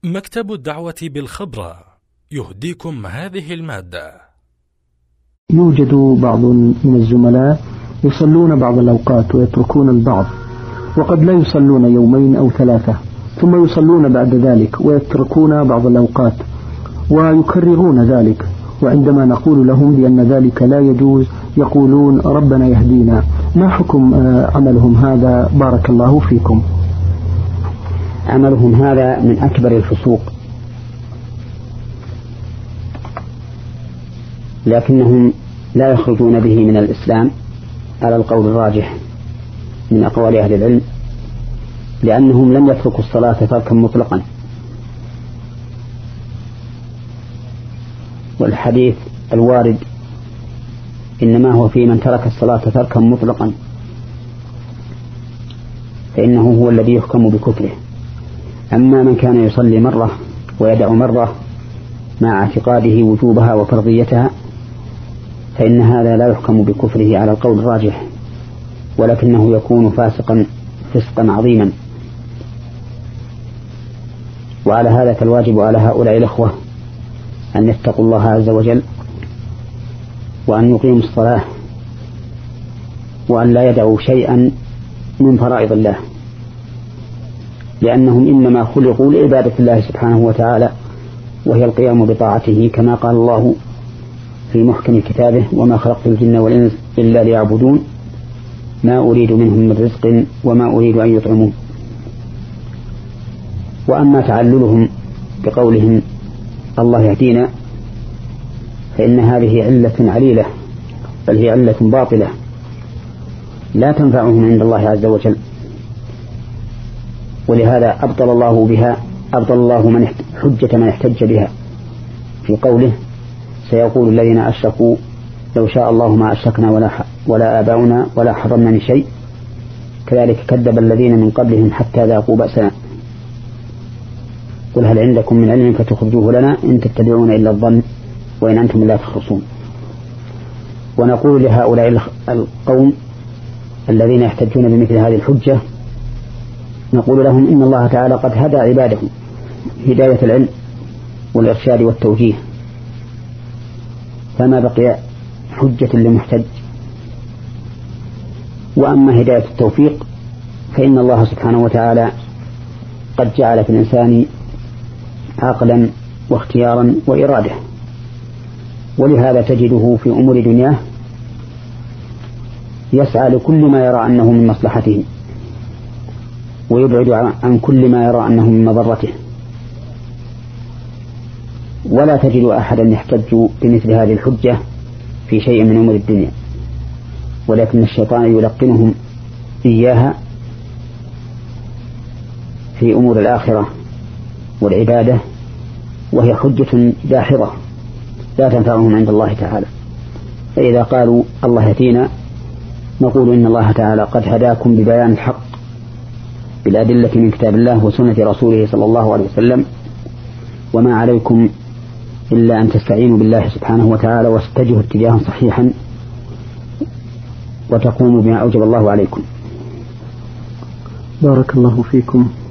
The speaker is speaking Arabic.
مكتب الدعوة بالخبرة يهديكم هذه المادة. يوجد بعض من الزملاء يصلون بعض الأوقات ويتركون البعض، وقد لا يصلون يومين أو ثلاثة ثم يصلون بعد ذلك ويتركون بعض الأوقات ويكررون ذلك، وعندما نقول لهم بأن ذلك لا يجوز يقولون ربنا يهدينا. ما حكم عملهم هذا بارك الله فيكم؟ عملهم هذا من أكبر الفسوق، لكنهم لا يخرجون به من الإسلام على القول الراجح من أقوال أهل العلم، لأنهم لم يتركوا الصلاة تركا مطلقا، والحديث الوارد إنما هو في من ترك الصلاة تركا مطلقا فإنه هو الذي يحكم بكفره. أما من كان يصلي مرة ويدع مرة مع اعتقاده وجوبها وفرضيتها فإن هذا لا يحكم بكفره على القول الراجح، ولكنه يكون فاسقا عظيما. وعلى هذا فالواجب على هؤلاء الأخوة أن يتقوا الله عز وجل، وأن يقيموا الصلاة، وأن لا يدعوا شيئا من فرائض الله، لأنهم إنما خلقوا لعبادة الله سبحانه وتعالى، وهي القيام بطاعته، كما قال الله في محكم كتابه: وما خلقت الجن والإنس إلا ليعبدون ما أريد منهم من رزق وما أريد أن يطعمون. وأما تعللهم بقولهم الله يهدينا فإن هذه علة عليلة، بل هي علة باطلة لا تنفعهم عند الله عز وجل، ولهذا أبطل الله حجة من احتج بها في قوله: سيقول الذين أشركوا لو شاء الله ما أشركنا ولا آباؤنا ولا حرمنا من شيء كذلك كذب الذين من قبلهم حتى ذاقوا بأسنا قل هل عندكم من علم فتخرجوه لنا إن تتبعون إلا الظن وإن أنتم لا تخرصون. ونقول لهؤلاء القوم الذين يحتجون بمثل هذه الحجة، نقول لهم إن الله تعالى قد هدى عباده هداية العلم والإرشاد والتوجيه، فما بقي حجة لمحتج. وأما هداية التوفيق فإن الله سبحانه وتعالى قد جعل في الإنسان عقلا واختيارا وإرادة، ولهذا تجده في أمور دنياه يسعى لكل ما يرى أنه من مصلحته، ويبعد عن كل ما يرى أنه من مضرته. ولا تجد أحدا يحتج بمثل هذه الحجة في شيء من أمور الدنيا، ولكن الشيطان يلقنهم إياها في أمور الآخرة والعبادة، وهي حجة داحضة لا تنفعهم عند الله تعالى. فإذا قالوا الله يهدينا نقول إن الله تعالى قد هداكم ببيان الحق بالأدلة من كتاب الله وسنة رسوله صلى الله عليه وسلم، وما عليكم إلا أن تستعينوا بالله سبحانه وتعالى واستجهوا اتجاها صحيحا وتقوموا بما أوجب الله عليكم. بارك الله فيكم.